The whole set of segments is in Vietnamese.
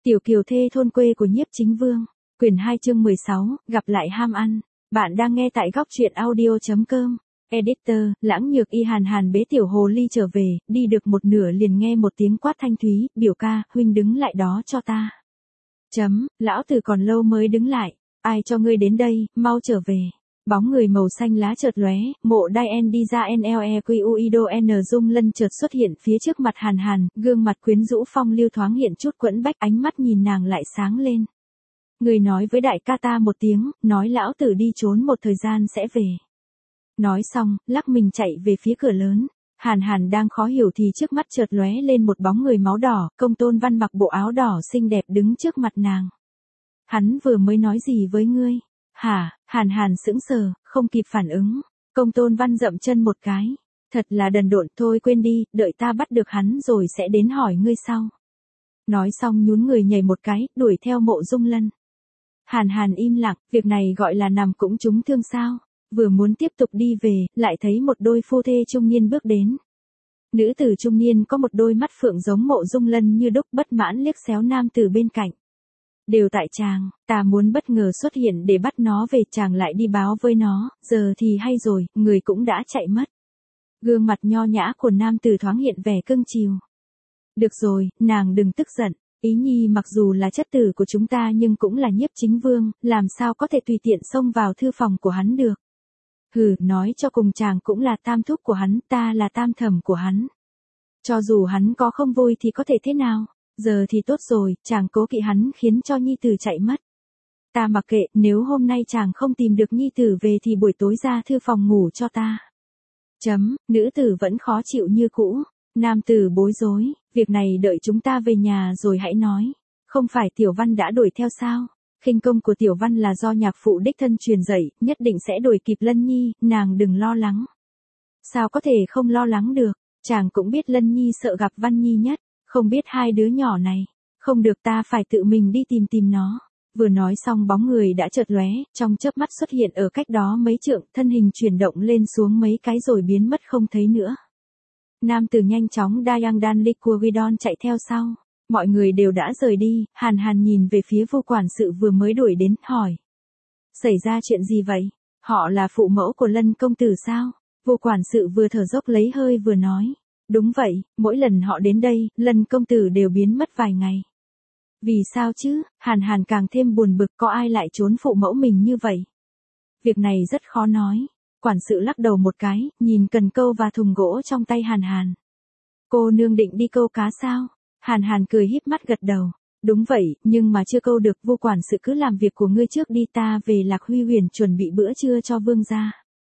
Tiểu kiều thê thôn quê của Nhiếp Chính Vương, quyển 2 chương 16, gặp lại ham ăn. Bạn đang nghe tại góc truyện audio.com. Editor, Lãng Nhược Y hàn hàn bế tiểu hồ ly trở về, đi được một nửa liền nghe một tiếng quát thanh thúy, biểu ca, huynh đứng lại đó cho ta. Lão tử còn lâu mới đứng lại, ai cho ngươi đến đây, mau trở về. Bóng người màu xanh lá chợt lóe, mộ đai en đi ra NLEQUIDO N Dung Lân chợt xuất hiện phía trước mặt hàn hàn, gương mặt quyến rũ phong lưu thoáng hiện chút quẫn bách, ánh mắt nhìn nàng lại sáng lên. Người nói với đại ca ta một tiếng, nói lão tử đi trốn một thời gian sẽ về. Nói xong, lắc mình chạy về phía cửa lớn. Hàn hàn đang khó hiểu thì trước mắt chợt lóe lên một bóng người máu đỏ, Công Tôn Văn mặc bộ áo đỏ xinh đẹp đứng trước mặt nàng. Hắn vừa mới nói gì với ngươi? Hả? Hàn hàn sững sờ, không kịp phản ứng. Công Tôn Văn dậm chân một cái. Thật là đần độn, thôi quên đi, đợi ta bắt được hắn rồi sẽ đến hỏi ngươi sau. Nói xong nhún người nhảy một cái, đuổi theo Mộ Dung Lân. Hàn hàn im lặng, việc này gọi là nằm cũng trúng thương sao? Vừa muốn tiếp tục đi về, lại thấy một đôi phu thê trung niên bước đến. Nữ tử trung niên có một đôi mắt phượng giống Mộ Dung Lân như đúc, bất mãn liếc xéo nam tử bên cạnh. Đều tại chàng, ta muốn bất ngờ xuất hiện để bắt nó về, chàng lại đi báo với nó, giờ thì hay rồi, người cũng đã chạy mất. Gương mặt nho nhã của nam tử thoáng hiện vẻ cưng chiều. Được rồi, nàng đừng tức giận, Ý Nhi mặc dù là chất tử của chúng ta nhưng cũng là Nhiếp Chính Vương, làm sao có thể tùy tiện xông vào thư phòng của hắn được. Hừ, nói cho cùng chàng cũng là tam thúc của hắn, ta là tam thẩm của hắn. Cho dù hắn có không vui thì có thể thế nào, giờ thì tốt rồi, chàng cố kỵ hắn khiến cho nhi tử chạy mất. Ta mặc kệ, nếu hôm nay chàng không tìm được nhi tử về thì buổi tối ra thư phòng ngủ cho ta. Nữ tử vẫn khó chịu như cũ, nam tử bối rối, việc này đợi chúng ta về nhà rồi hãy nói. Không phải Tiểu Văn đã đuổi theo sao? Khinh công của Tiểu Văn là do nhạc phụ đích thân truyền dạy, nhất định sẽ đuổi kịp Lân Nhi, nàng đừng lo lắng. Sao có thể không lo lắng được, chàng cũng biết Lân Nhi sợ gặp Văn Nhi nhất, không biết hai đứa nhỏ này. Không được, ta phải tự mình đi tìm nó. Vừa nói xong bóng người đã chợt lóe, trong chớp mắt xuất hiện ở cách đó mấy trượng, thân hình chuyển động lên xuống mấy cái rồi biến mất không thấy nữa. Nam tử nhanh chóng Dayang Dan Liquidon chạy theo sau. Mọi người đều đã rời đi, hàn hàn nhìn về phía Vu quản sự vừa mới đuổi đến, hỏi. Xảy ra chuyện gì vậy? Họ là phụ mẫu của Lân công tử sao? Vu quản sự vừa thở dốc lấy hơi vừa nói. Đúng vậy, mỗi lần họ đến đây, Lân công tử đều biến mất vài ngày. Vì sao chứ? Hàn hàn càng thêm buồn bực, có ai lại trốn phụ mẫu mình như vậy? Việc này rất khó nói. Quản sự lắc đầu một cái, nhìn cần câu và thùng gỗ trong tay hàn hàn. Cô nương định đi câu cá sao? Hàn hàn cười híp mắt gật đầu. Đúng vậy, nhưng mà chưa câu được. Vu quản sự cứ làm việc của ngươi trước đi, ta về Lạc Huy Huyền chuẩn bị bữa trưa cho vương gia.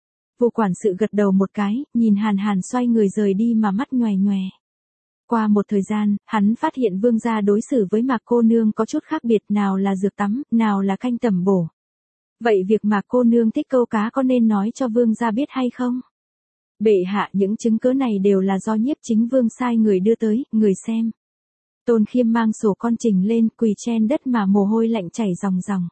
Vu quản sự gật đầu một cái, nhìn hàn hàn xoay người rời đi mà mắt nhòe nhòe. Qua một thời gian, hắn phát hiện vương gia đối xử với Mạc cô nương có chút khác biệt, nào là dược tắm, nào là canh tẩm bổ. Vậy việc Mạc cô nương thích câu cá có nên nói cho vương gia biết hay không? Bệ hạ, những chứng cứ này đều là do Nhiếp Chính Vương sai người đưa tới, người xem. Tôn Khiêm mang sổ con trình lên, quỳ trên đất mà mồ hôi lạnh chảy ròng ròng.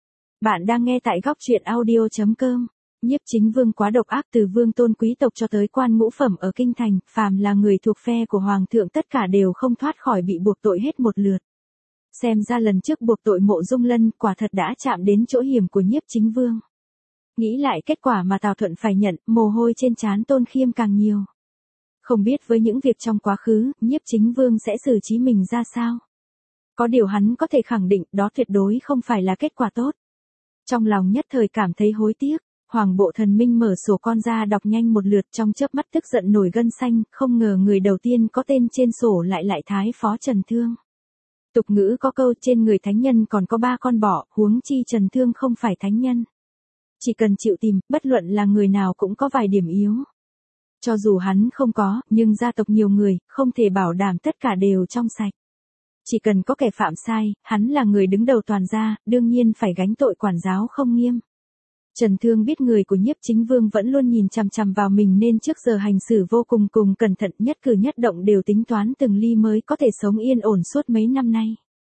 Bạn đang nghe tại góc truyện audio.com. Nhiếp Chính Vương quá độc ác, từ vương tôn quý tộc cho tới quan ngũ phẩm ở kinh thành, phàm là người thuộc phe của hoàng thượng tất cả đều không thoát khỏi bị buộc tội hết một lượt. Xem ra lần trước buộc tội Mộ Dung Lân quả thật đã chạm đến chỗ hiểm của Nhiếp Chính Vương. Nghĩ lại kết quả mà Tào Thuận phải nhận, mồ hôi trên trán Tôn Khiêm càng nhiều. Không biết với những việc trong quá khứ, Nhiếp Chính Vương sẽ xử trí mình ra sao? Có điều hắn có thể khẳng định đó tuyệt đối không phải là kết quả tốt. Trong lòng nhất thời cảm thấy hối tiếc, Hoàng Bộ Thần Minh mở sổ con ra đọc nhanh một lượt, trong chớp mắt tức giận nổi gân xanh, không ngờ người đầu tiên có tên trên sổ lại Thái Phó Trần Thương. Tục ngữ có câu trên người thánh nhân còn có 3 con bọ, huống chi Trần Thương không phải thánh nhân. Chỉ cần chịu tìm, bất luận là người nào cũng có vài điểm yếu. Cho dù hắn không có, nhưng gia tộc nhiều người, không thể bảo đảm tất cả đều trong sạch. Chỉ cần có kẻ phạm sai, hắn là người đứng đầu toàn gia, đương nhiên phải gánh tội quản giáo không nghiêm. Trần Thương biết người của Nhiếp Chính Vương vẫn luôn nhìn chằm chằm vào mình nên trước giờ hành xử vô cùng cẩn thận, nhất cử nhất động đều tính toán từng ly mới có thể sống yên ổn suốt mấy năm nay.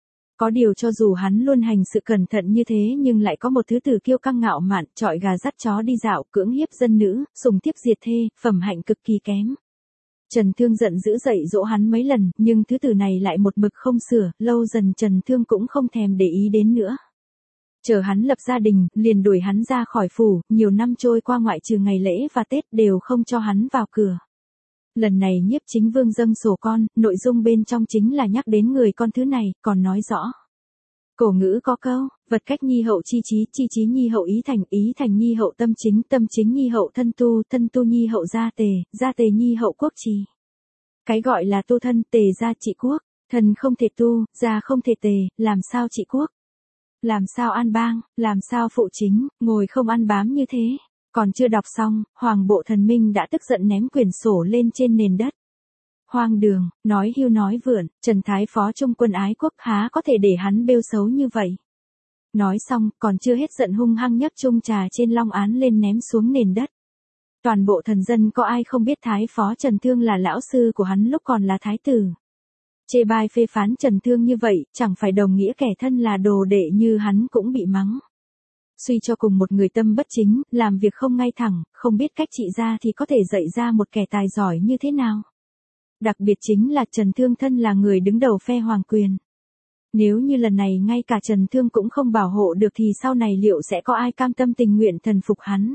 Có điều cho dù hắn luôn hành sự cẩn thận như thế nhưng lại có một thứ tử kiêu căng ngạo mạn, chọi gà dắt chó đi dạo, cưỡng hiếp dân nữ, sùng thiếp diệt thê, phẩm hạnh cực kỳ kém. Trần Thương giận dữ dậy dỗ hắn mấy lần, nhưng thứ tử này lại một mực không sửa, lâu dần Trần Thương cũng không thèm để ý đến nữa. Chờ hắn lập gia đình, liền đuổi hắn ra khỏi phủ, nhiều năm trôi qua ngoại trừ ngày lễ và Tết đều không cho hắn vào cửa. Lần này Nhiếp Chính Vương dâng sổ con, nội dung bên trong chính là nhắc đến người con thứ này, còn nói rõ. Cổ ngữ có câu, vật cách nhi hậu chi trí nhi hậu ý thành nhi hậu tâm chính nhi hậu thân tu nhi hậu gia tề nhi hậu quốc trì. Cái gọi là tu thân tề gia trị quốc, thân không thể tu, gia không thể tề, làm sao trị quốc? Làm sao an bang, làm sao phụ chính, ngồi không ăn bám như thế. Còn chưa đọc xong, Hoàng Bộ Thần Minh đã tức giận ném quyển sổ lên trên nền đất. Hoang đường, nói hưu nói vượn, Trần Thái Phó Trung Quân ái quốc há có thể để hắn bêu xấu như vậy. Nói xong, còn chưa hết giận hung hăng nhấc chung trà trên long án lên ném xuống nền đất. Toàn bộ thần dân có ai không biết Thái Phó Trần Thương là lão sư của hắn lúc còn là thái tử. Chê bai phê phán Trần Thương như vậy, chẳng phải đồng nghĩa kẻ thân là đồ đệ như hắn cũng bị mắng. Suy cho cùng một người tâm bất chính, làm việc không ngay thẳng, không biết cách trị ra thì có thể dạy ra một kẻ tài giỏi như thế nào. Đặc biệt chính là Trần Thương thân là người đứng đầu phe hoàng quyền. Nếu như lần này ngay cả Trần Thương cũng không bảo hộ được thì sau này liệu sẽ có ai cam tâm tình nguyện thần phục hắn.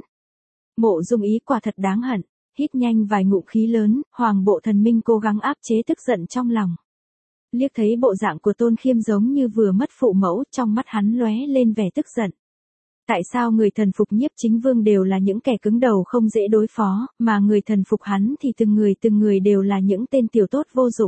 Mộ Dung Ý quả thật đáng hận, hít nhanh vài ngụm khí lớn, Hoàng Bộ Thần Minh cố gắng áp chế tức giận trong lòng. Liếc thấy bộ dạng của Tôn Khiêm giống như vừa mất phụ mẫu, trong mắt hắn lóe lên vẻ tức giận. Tại sao người thần phục Nhiếp Chính Vương đều là những kẻ cứng đầu không dễ đối phó, mà người thần phục hắn thì từng người đều là những tên tiểu tốt vô dụng.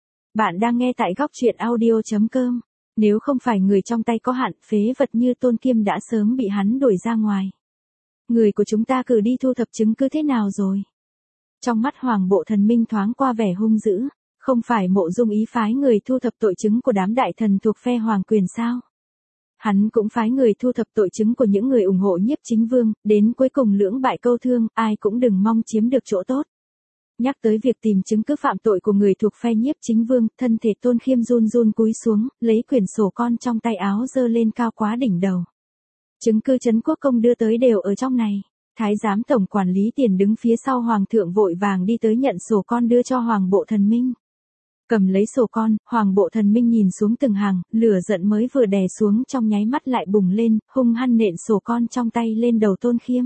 Bạn đang nghe tại góc truyện audio.com. Nếu không phải người trong tay có hạn, phế vật như Tôn Kiêm đã sớm bị hắn đuổi ra ngoài. Người của chúng ta cử đi thu thập chứng cứ thế nào rồi? Trong mắt Hoàng Bộ Thần Minh thoáng qua vẻ hung dữ, không phải Mộ Dung Ý phái người thu thập tội chứng của đám đại thần thuộc phe hoàng quyền sao? Hắn cũng phái người thu thập tội chứng của những người ủng hộ Nhiếp Chính Vương, đến cuối cùng lưỡng bại câu thương, ai cũng đừng mong chiếm được chỗ tốt. Nhắc tới việc tìm chứng cứ phạm tội của người thuộc phe Nhiếp Chính Vương, thân thể Tôn Khiêm run run cúi xuống, lấy quyển sổ con trong tay áo giơ lên cao quá đỉnh đầu. Chứng cứ Trấn Quốc Công đưa tới đều ở trong này. Thái giám tổng quản lý Tiền đứng phía sau Hoàng thượng vội vàng đi tới nhận sổ con đưa cho Hoàng Bộ Thần Minh. Cầm lấy sổ con, Hoàng Bộ Thần Minh nhìn xuống từng hàng, lửa giận mới vừa đè xuống trong nháy mắt lại bùng lên, hung hăng nện sổ con trong tay lên đầu Tôn Khiêm.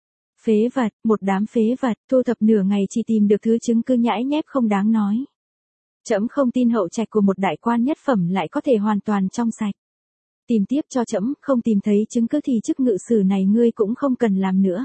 Phế vật, một đám phế vật, thu thập nửa ngày chỉ tìm được thứ chứng cứ nhãi nhép không đáng nói. Trẫm không tin hậu trạch của một đại quan nhất phẩm lại có thể hoàn toàn trong sạch. Tìm tiếp cho trẫm, không tìm thấy chứng cứ thì chức ngự sử này ngươi cũng không cần làm nữa.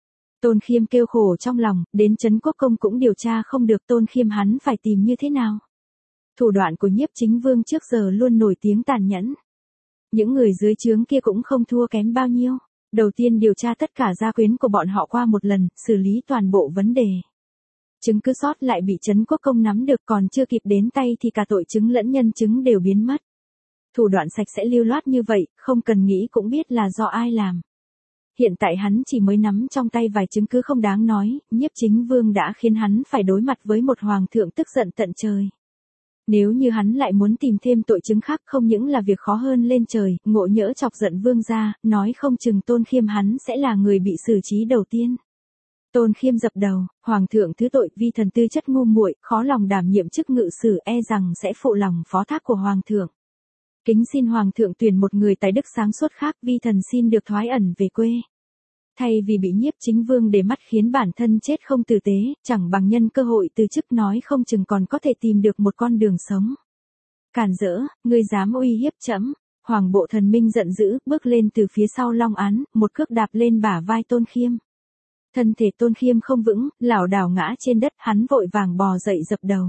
Tôn Khiêm kêu khổ trong lòng, đến Trấn Quốc Công cũng điều tra không được Tôn Khiêm hắn phải tìm như thế nào. Thủ đoạn của Nhiếp Chính Vương trước giờ luôn nổi tiếng tàn nhẫn. Những người dưới trướng kia cũng không thua kém bao nhiêu. Đầu tiên điều tra tất cả gia quyến của bọn họ qua một lần, xử lý toàn bộ vấn đề. Chứng cứ sót lại bị Trấn Quốc Công nắm được, còn chưa kịp đến tay thì cả tội chứng lẫn nhân chứng đều biến mất. Thủ đoạn sạch sẽ lưu loát như vậy, không cần nghĩ cũng biết là do ai làm. Hiện tại hắn chỉ mới nắm trong tay vài chứng cứ không đáng nói, Nhiếp Chính Vương đã khiến hắn phải đối mặt với một hoàng thượng tức giận tận trời. Nếu như hắn lại muốn tìm thêm tội chứng khác không những là việc khó hơn lên trời, ngộ nhỡ chọc giận vương gia, nói không chừng Tôn Khiêm hắn sẽ là người bị xử trí đầu tiên. Tôn Khiêm dập đầu, Hoàng thượng thứ tội, vi thần tư chất ngu muội, khó lòng đảm nhiệm chức ngự sử, e rằng sẽ phụ lòng phó thác của Hoàng thượng. Kính xin Hoàng thượng tuyển một người tài đức sáng suốt khác, vi thần xin được thoái ẩn về quê. Thay vì bị Nhiếp Chính Vương để mắt khiến bản thân chết không tử tế, chẳng bằng nhân cơ hội từ chức, nói không chừng còn có thể tìm được một con đường sống. Cản rỡ, ngươi dám uy hiếp trẫm? Hoàng Bộ Thần Minh giận dữ, bước lên từ phía sau long án, một cước đạp lên bả vai Tôn Khiêm. Thân thể Tôn Khiêm không vững, lảo đảo ngã trên đất, hắn vội vàng bò dậy dập đầu.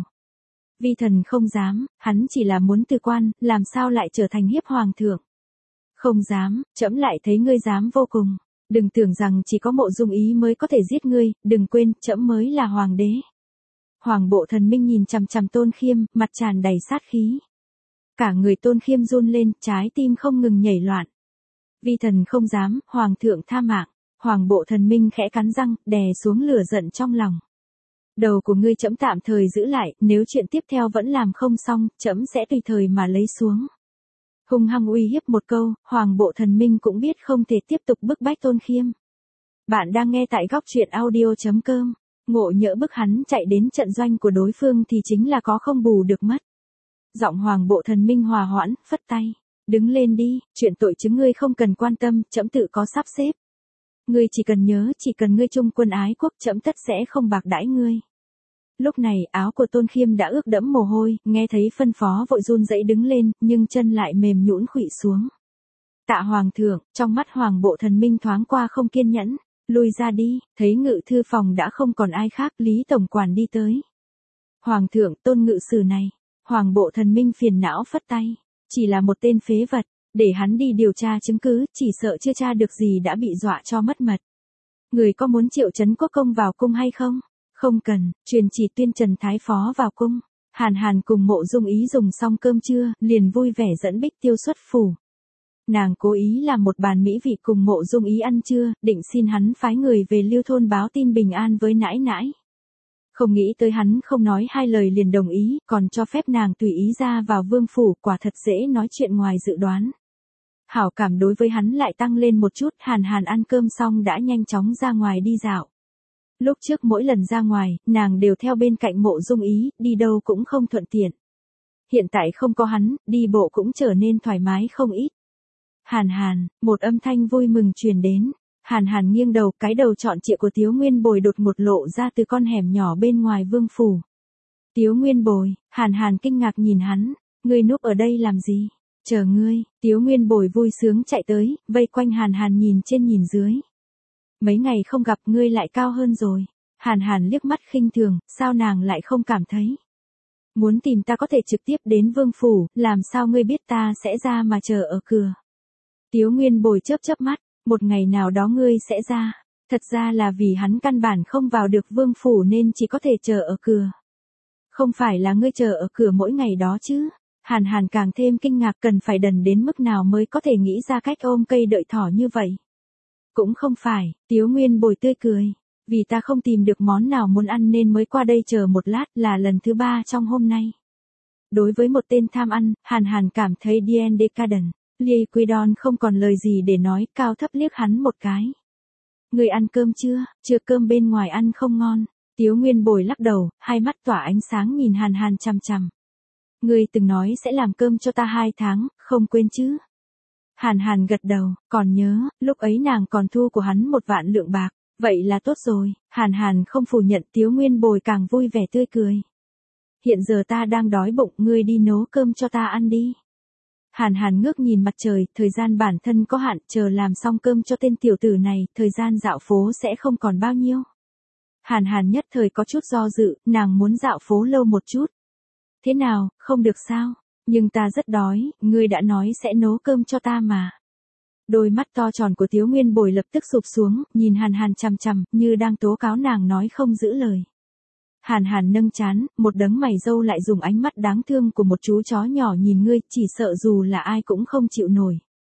Vi thần không dám, hắn chỉ là muốn từ quan, làm sao lại trở thành hiếp hoàng thượng. Không dám, trẫm lại thấy ngươi dám vô cùng. Đừng tưởng rằng chỉ có Mộ Dung Ý mới có thể giết ngươi, đừng quên, trẫm mới là hoàng đế. Hoàng Bộ Thần Minh nhìn chằm chằm Tôn Khiêm, mặt tràn đầy sát khí. Cả người Tôn Khiêm run lên, trái tim không ngừng nhảy loạn. Vi thần không dám, Hoàng thượng tha mạng. Hoàng Bộ Thần Minh khẽ cắn răng, đè xuống lửa giận trong lòng. Đầu của ngươi trẫm tạm thời giữ lại, nếu chuyện tiếp theo vẫn làm không xong, trẫm sẽ tùy thời mà lấy xuống. Hung hăng uy hiếp một câu, Hoàng Bộ Thần Minh cũng biết không thể tiếp tục bức bách Tôn Khiêm. Bạn đang nghe tại góc truyện audio.com. Ngộ nhỡ bức hắn chạy đến trận doanh của đối phương thì chính là có không bù được mất. Giọng Hoàng Bộ Thần Minh hòa hoãn, phất tay. Đứng lên đi, chuyện tội chứng ngươi không cần quan tâm, trẫm tự có sắp xếp. Ngươi chỉ cần nhớ, chỉ cần ngươi trung quân ái quốc, trẫm tất sẽ không bạc đãi ngươi. Lúc này áo của Tôn Khiêm đã ướt đẫm mồ hôi, nghe thấy phân phó vội run rẩy đứng lên, nhưng chân lại mềm nhũn khuỵu xuống. Tạ Hoàng thượng, trong mắt Hoàng Bộ Thần Minh thoáng qua không kiên nhẫn, lui ra đi, thấy ngự thư phòng đã không còn ai khác, Lý Tổng Quản đi tới. Hoàng thượng, Tôn ngự sử này. Hoàng Bộ Thần Minh phiền não phất tay, chỉ là một tên phế vật, để hắn đi điều tra chứng cứ, chỉ sợ chưa tra được gì đã bị dọa cho mất mật. Người có muốn triệu Trấn Quốc Công vào cung hay không? Không cần, truyền chỉ tuyên Trần Thái Phó vào cung. Hàn Hàn cùng Mộ Dung Ý dùng xong cơm trưa, liền vui vẻ dẫn Bích Tiêu xuất phủ. Nàng cố ý làm một bàn mỹ vị cùng Mộ Dung Ý ăn trưa, định xin hắn phái người về Liêu thôn báo tin bình an với nãi nãi. Không nghĩ tới hắn không nói hai lời liền đồng ý, còn cho phép nàng tùy ý ra vào vương phủ, quả thật dễ nói chuyện ngoài dự đoán. Hảo cảm đối với hắn lại tăng lên một chút, Hàn Hàn ăn cơm xong đã nhanh chóng ra ngoài đi dạo. Lúc trước mỗi lần ra ngoài, nàng đều theo bên cạnh Mộ Dung Ý, đi đâu cũng không thuận tiện. Hiện tại không có hắn, đi bộ cũng trở nên thoải mái không ít. Hàn Hàn, một âm thanh vui mừng truyền đến. Hàn Hàn nghiêng đầu, cái đầu trọn trịa của Tiếu Nguyên Bồi đột ngột lộ ra từ con hẻm nhỏ bên ngoài vương phủ. Tiếu Nguyên Bồi, Hàn Hàn kinh ngạc nhìn hắn, ngươi núp ở đây làm gì? Chờ ngươi, Tiếu Nguyên Bồi vui sướng chạy tới, vây quanh Hàn Hàn nhìn trên nhìn dưới. Mấy ngày không gặp ngươi lại cao hơn rồi. Hàn Hàn liếc mắt khinh thường, sao nàng lại không cảm thấy? Muốn tìm ta có thể trực tiếp đến vương phủ, làm sao ngươi biết ta sẽ ra mà chờ ở cửa? Tiếu Nguyên Bồi chớp chớp mắt. Một ngày nào đó ngươi sẽ ra, thật ra là vì hắn căn bản không vào được vương phủ nên chỉ có thể chờ ở cửa. Không phải là ngươi chờ ở cửa mỗi ngày đó chứ? Hàn Hàn càng thêm kinh ngạc, cần phải đần đến mức nào mới có thể nghĩ ra cách ôm cây đợi thỏ như vậy. Cũng không phải, Tiếu Nguyên Bồi tươi cười, vì ta không tìm được món nào muốn ăn nên mới qua đây chờ một lát, là lần thứ 3 trong hôm nay. Đối với một tên tham ăn, Hàn Hàn cảm thấy Dien Decadent. Ly Quy Đon không còn lời gì để nói, cao thấp liếc hắn một cái. Người ăn cơm chưa? Chưa, cơm bên ngoài ăn không ngon. Tiếu Nguyên Bồi lắc đầu, hai mắt tỏa ánh sáng nhìn Hàn Hàn chằm chằm. Ngươi từng nói sẽ làm cơm cho ta 2 tháng, không quên chứ? Hàn Hàn gật đầu, còn nhớ, lúc ấy nàng còn thu của hắn 1 vạn lượng bạc. Vậy là tốt rồi, Hàn Hàn không phủ nhận, Tiếu Nguyên Bồi càng vui vẻ tươi cười. Hiện giờ ta đang đói bụng, ngươi đi nấu cơm cho ta ăn đi. Hàn Hàn ngước nhìn mặt trời, thời gian bản thân có hạn, chờ làm xong cơm cho tên tiểu tử này, thời gian dạo phố sẽ không còn bao nhiêu. Hàn Hàn nhất thời có chút do dự, nàng muốn dạo phố lâu một chút. Thế nào, không được sao? Nhưng ta rất đói, ngươi đã nói sẽ nấu cơm cho ta mà. Đôi mắt to tròn của Tiếu Nguyên Bồi lập tức sụp xuống, nhìn Hàn Hàn chằm chằm, như đang tố cáo nàng nói không giữ lời. Hàn Hàn nâng trán, một đấng mày râu lại dùng ánh mắt đáng thương của một chú chó nhỏ nhìn ngươi, chỉ sợ dù là ai cũng không chịu nổi.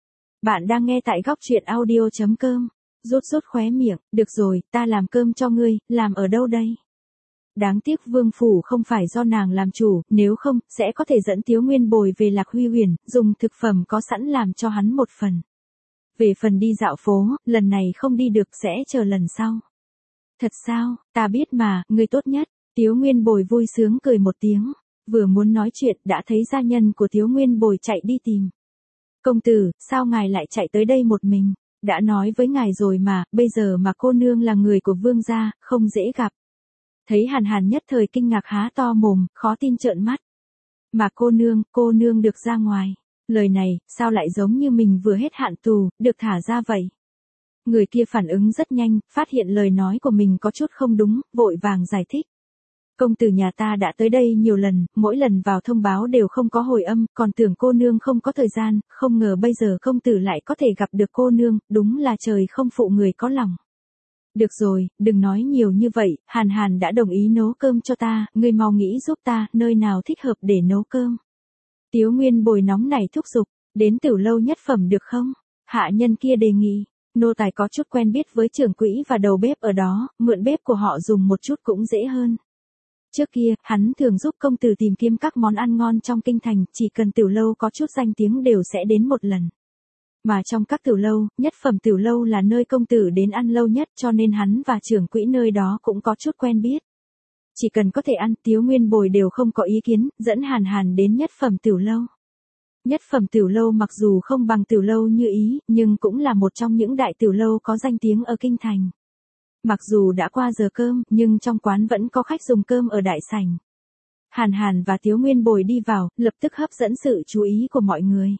Bạn đang nghe tại góc truyện audio.com. Rút khóe miệng, được rồi, ta làm cơm cho ngươi, làm ở đâu đây? Đáng tiếc vương phủ không phải do nàng làm chủ, nếu không, sẽ có thể dẫn Tiếu Nguyên Bồi về Lạc Huy Huyền, dùng thực phẩm có sẵn làm cho hắn một phần. Về phần đi dạo phố, lần này không đi được sẽ chờ lần sau. Thật sao, ta biết mà, ngươi tốt nhất. Tiếu Nguyên Bồi vui sướng cười một tiếng, vừa muốn nói chuyện đã thấy gia nhân của Tiếu Nguyên Bồi chạy đi tìm. Công tử, sao ngài lại chạy tới đây một mình? Đã nói với ngài rồi mà, bây giờ mà cô nương là người của vương gia, không dễ gặp. Thấy Hàn Hàn nhất thời kinh ngạc há to mồm, khó tin trợn mắt. Mà cô nương được ra ngoài. Lời này, sao lại giống như mình vừa hết hạn tù, được thả ra vậy? Người kia phản ứng rất nhanh, phát hiện lời nói của mình có chút không đúng, vội vàng giải thích. Công tử nhà ta đã tới đây nhiều lần, mỗi lần vào thông báo đều không có hồi âm, còn tưởng cô nương không có thời gian, không ngờ bây giờ công tử lại có thể gặp được cô nương, đúng là trời không phụ người có lòng. Được rồi, đừng nói nhiều như vậy, Hàn Hàn đã đồng ý nấu cơm cho ta, ngươi mau nghĩ giúp ta, nơi nào thích hợp để nấu cơm. Tiếu Nguyên Bồi nóng nảy thúc giục, đến Tiểu Lâu Nhất Phẩm được không? Hạ nhân kia đề nghị, nô tài có chút quen biết với trưởng quỹ và đầu bếp ở đó, mượn bếp của họ dùng một chút cũng dễ hơn. Trước kia, hắn thường giúp công tử tìm kiếm các món ăn ngon trong kinh thành, chỉ cần Tiểu Lâu có chút danh tiếng đều sẽ đến một lần. Mà trong các tiểu lâu, Nhất Phẩm tiểu lâu là nơi công tử đến ăn lâu nhất, cho nên hắn và trưởng quỹ nơi đó cũng có chút quen biết. Chỉ cần có thể ăn, Tiếu Nguyên Bồi đều không có ý kiến, dẫn Hàn Hàn đến Nhất Phẩm tiểu lâu. Nhất Phẩm tiểu lâu mặc dù không bằng tiểu lâu Như Ý, nhưng cũng là một trong những đại tiểu lâu có danh tiếng ở kinh thành. Mặc dù đã qua giờ cơm, nhưng trong quán vẫn có khách dùng cơm ở đại sảnh. Hàn Hàn và Tiếu Nguyên Bồi đi vào, lập tức hấp dẫn sự chú ý của mọi người.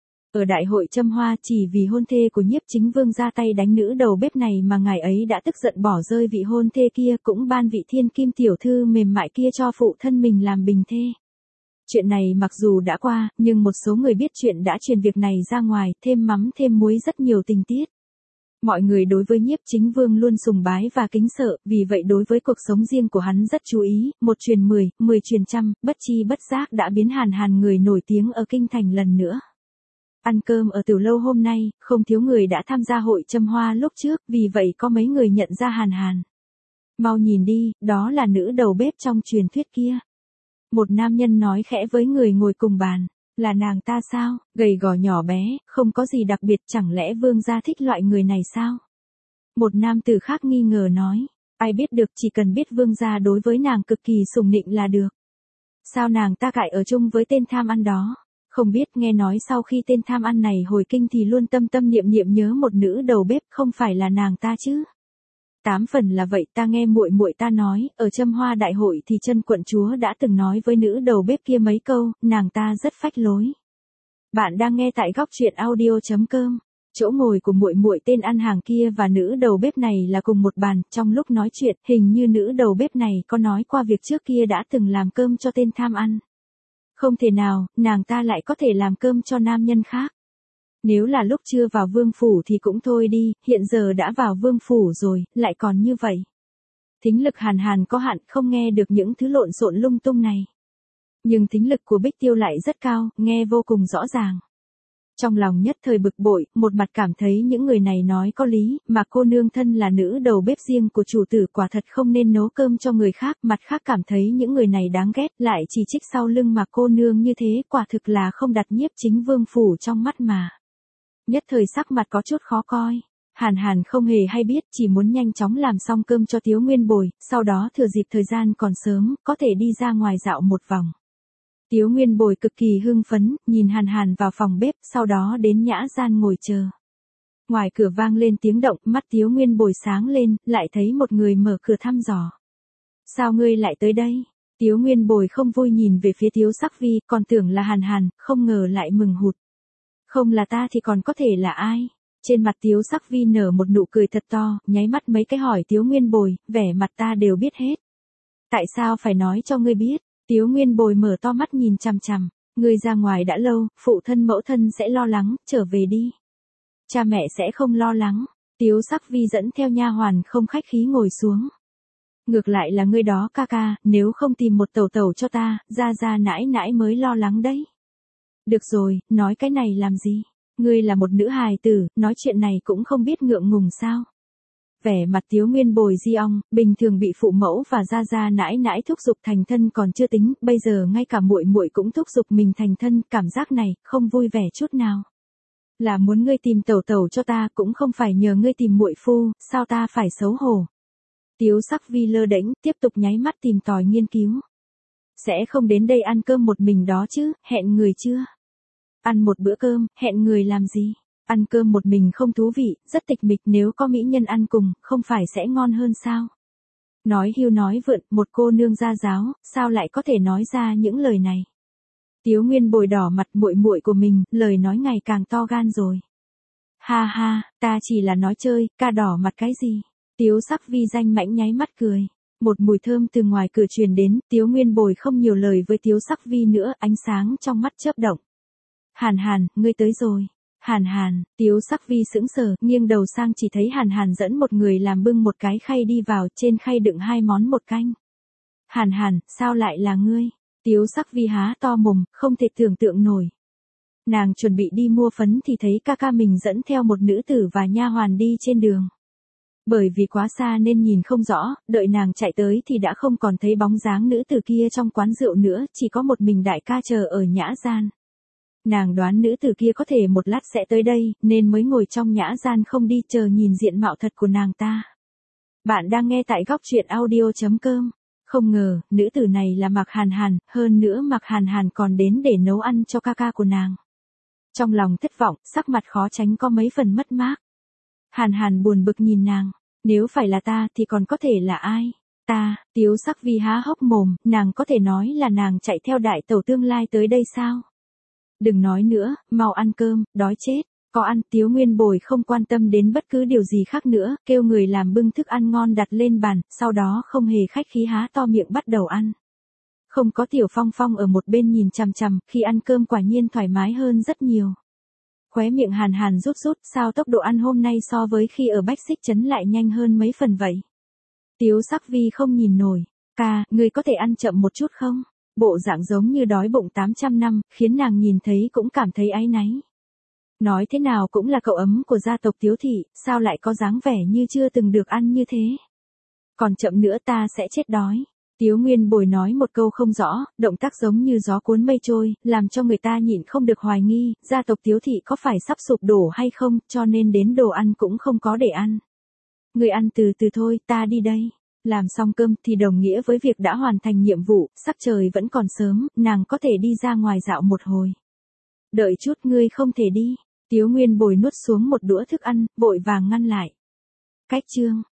Ở đại hội châm hoa, chỉ vì hôn thê của Nhiếp Chính Vương ra tay đánh nữ đầu bếp này mà ngài ấy đã tức giận bỏ rơi vị hôn thê kia, cũng ban vị thiên kim tiểu thư mềm mại kia cho phụ thân mình làm bình thê. Chuyện này mặc dù đã qua, nhưng một số người biết chuyện đã truyền việc này ra ngoài, thêm mắm thêm muối rất nhiều tình tiết. Mọi người đối với Nhiếp Chính Vương luôn sùng bái và kính sợ, vì vậy đối với cuộc sống riêng của hắn rất chú ý, một truyền 10, 10 truyền trăm, bất chi bất giác đã biến Hàn Hàn người nổi tiếng ở kinh thành lần nữa. Ăn cơm ở tiểu lâu hôm nay, không thiếu người đã tham gia hội châm hoa lúc trước, vì vậy có mấy người nhận ra Hàn Hàn. Mau nhìn đi, đó là nữ đầu bếp trong truyền thuyết kia. Một nam nhân nói khẽ với người ngồi cùng bàn, là nàng ta sao, gầy gò nhỏ bé, không có gì đặc biệt, chẳng lẽ vương gia thích loại người này sao? Một nam tử khác nghi ngờ nói, ai biết được, chỉ cần biết vương gia đối với nàng cực kỳ sủng nịnh là được. Sao nàng ta cãi ở chung với tên tham ăn đó? Không biết, nghe nói sau khi tên tham ăn này hồi kinh thì luôn tâm tâm niệm niệm nhớ một nữ đầu bếp, không phải là nàng ta chứ? 8 phần là vậy, ta nghe muội muội ta nói, ở châm hoa đại hội thì Chân quận chúa đã từng nói với nữ đầu bếp kia mấy câu, nàng ta rất phách lối. Bạn đang nghe tại góc truyện audio.com. Chỗ ngồi của muội muội tên ăn hàng kia và nữ đầu bếp này là cùng một bàn, trong lúc nói chuyện, hình như nữ đầu bếp này có nói qua việc trước kia đã từng làm cơm cho tên tham ăn. Không thể nào, nàng ta lại có thể làm cơm cho nam nhân khác. Nếu là lúc chưa vào vương phủ thì cũng thôi đi, hiện giờ đã vào vương phủ rồi, lại còn như vậy. Thính lực Hàn Hàn có hạn, không nghe được những thứ lộn xộn lung tung này. Nhưng thính lực của Bích Tiêu lại rất cao, nghe vô cùng rõ ràng. Trong lòng nhất thời bực bội, một mặt cảm thấy những người này nói có lý, mà cô nương thân là nữ đầu bếp riêng của chủ tử quả thật không nên nấu cơm cho người khác, mặt khác cảm thấy những người này đáng ghét, lại chỉ trích sau lưng mà cô nương như thế, quả thực là không đặt Nhiếp Chính Vương phủ trong mắt mà. Nhất thời sắc mặt có chút khó coi. Hàn Hàn không hề hay biết, chỉ muốn nhanh chóng làm xong cơm cho Tiếu Nguyên Bồi, sau đó thừa dịp thời gian còn sớm, có thể đi ra ngoài dạo một vòng. Tiếu Nguyên Bồi cực kỳ hưng phấn, nhìn Hàn Hàn vào phòng bếp, sau đó đến nhã gian ngồi chờ. Ngoài cửa vang lên tiếng động, mắt Tiếu Nguyên Bồi sáng lên, lại thấy một người mở cửa thăm dò. Sao ngươi lại tới đây? Tiếu Nguyên Bồi không vui nhìn về phía Tiếu Sắc Vi, còn tưởng là Hàn Hàn, không ngờ lại mừng hụt. Không là ta thì còn có thể là ai? Trên mặt Tiếu Sắc Vi nở một nụ cười thật to, nháy mắt mấy cái hỏi Tiếu Nguyên Bồi, vẻ mặt ta đều biết hết. Tại sao phải nói cho ngươi biết? Tiếu Nguyên Bồi mở to mắt nhìn chằm chằm, ngươi ra ngoài đã lâu, phụ thân mẫu thân sẽ lo lắng, trở về đi. Cha mẹ sẽ không lo lắng. Tiếu Sắc Vi dẫn theo nha hoàn không khách khí ngồi xuống. Ngược lại là ngươi đó ca ca, nếu không tìm một tẩu tẩu cho ta, ra nãi nãi mới lo lắng đấy. Được rồi, nói cái này làm gì? Ngươi là một nữ hài tử, nói chuyện này cũng không biết ngượng ngùng sao? Vẻ mặt Tiếu Nguyên Bồi di ong, bình thường bị phụ mẫu và ra nãi nãi thúc giục thành thân còn chưa tính, bây giờ ngay cả muội muội cũng thúc giục mình thành thân, cảm giác này không vui vẻ chút nào. Là muốn ngươi tìm tẩu tẩu cho ta, cũng không phải nhờ ngươi tìm muội phu, sao ta phải xấu hổ? Tiếu Sắc Vi lơ đễnh, tiếp tục nháy mắt tìm tòi nghiên cứu. Sẽ không đến đây ăn cơm một mình đó chứ, hẹn người chưa? Ăn một bữa cơm, hẹn người làm gì? Ăn cơm một mình không thú vị, rất tịch mịch, nếu có mỹ nhân ăn cùng, không phải sẽ ngon hơn sao? Nói hưu nói vượn, một cô nương gia giáo, sao lại có thể nói ra những lời này? Tiếu Nguyên Bồi đỏ mặt, muội muội của mình, lời nói ngày càng to gan rồi. Ha ha, ta chỉ là nói chơi, ca đỏ mặt cái gì? Tiếu Sắc Vi danh mãnh nháy mắt cười. Một mùi thơm từ ngoài cửa truyền đến, Tiếu Nguyên Bồi không nhiều lời với Tiếu Sắc Vi nữa, ánh sáng trong mắt chớp động. Hàn Hàn, ngươi tới rồi. Hàn Hàn, Tiếu Sắc Vi sững sờ, nghiêng đầu sang chỉ thấy Hàn Hàn dẫn một người làm bưng một cái khay đi vào, trên khay đựng 2 món một canh. Hàn Hàn, sao lại là ngươi? Tiếu Sắc Vi há to mồm, không thể tưởng tượng nổi. Nàng chuẩn bị đi mua phấn thì thấy ca ca mình dẫn theo một nữ tử và nha hoàn đi trên đường. Bởi vì quá xa nên nhìn không rõ, đợi nàng chạy tới thì đã không còn thấy bóng dáng nữ tử kia trong quán rượu nữa, chỉ có một mình đại ca chờ ở nhã gian. Nàng đoán nữ tử kia có thể một lát sẽ tới đây, nên mới ngồi trong nhã gian không đi chờ nhìn diện mạo thật của nàng ta. Bạn đang nghe tại góc truyện audio.com. Không ngờ, nữ tử này là Mạc Hàn Hàn, hơn nữa Mạc Hàn Hàn còn đến để nấu ăn cho ca ca của nàng. Trong lòng thất vọng, sắc mặt khó tránh có mấy phần mất mát. Hàn Hàn buồn bực nhìn nàng, nếu phải là ta thì còn có thể là ai? Ta, Tiếu Sắc Vi há hốc mồm, nàng có thể nói là nàng chạy theo đại tẩu tương lai tới đây sao? Đừng nói nữa, mau ăn cơm, đói chết. Có ăn, Tiếu Nguyên Bồi không quan tâm đến bất cứ điều gì khác nữa, kêu người làm bưng thức ăn ngon đặt lên bàn, sau đó không hề khách khí há to miệng bắt đầu ăn. Không có Tiểu Phong Phong ở một bên nhìn chằm chằm, khi ăn cơm quả nhiên thoải mái hơn rất nhiều. Khóe miệng Hàn Hàn rút rút, sao tốc độ ăn hôm nay so với khi ở Bách Xích Trấn lại nhanh hơn mấy phần vậy? Tiếu Sắc Vi không nhìn nổi, ca, ngươi có thể ăn chậm một chút không? Bộ dạng giống như đói bụng 800 năm, khiến nàng nhìn thấy cũng cảm thấy áy náy. Nói thế nào cũng là cậu ấm của gia tộc Tiếu Thị, sao lại có dáng vẻ như chưa từng được ăn như thế? Còn chậm nữa ta sẽ chết đói. Tiếu Nguyên Bồi nói một câu không rõ, động tác giống như gió cuốn mây trôi, làm cho người ta nhịn không được hoài nghi, gia tộc Tiếu Thị có phải sắp sụp đổ hay không, cho nên đến đồ ăn cũng không có để ăn. Người ăn từ từ thôi, ta đi đây. Làm xong cơm thì đồng nghĩa với việc đã hoàn thành nhiệm vụ, sắc trời vẫn còn sớm, nàng có thể đi ra ngoài dạo một hồi. Đợi chút, ngươi không thể đi. Tiếu Nguyên Bồi nuốt xuống một đũa thức ăn, vội vàng ngăn lại. Cách chương.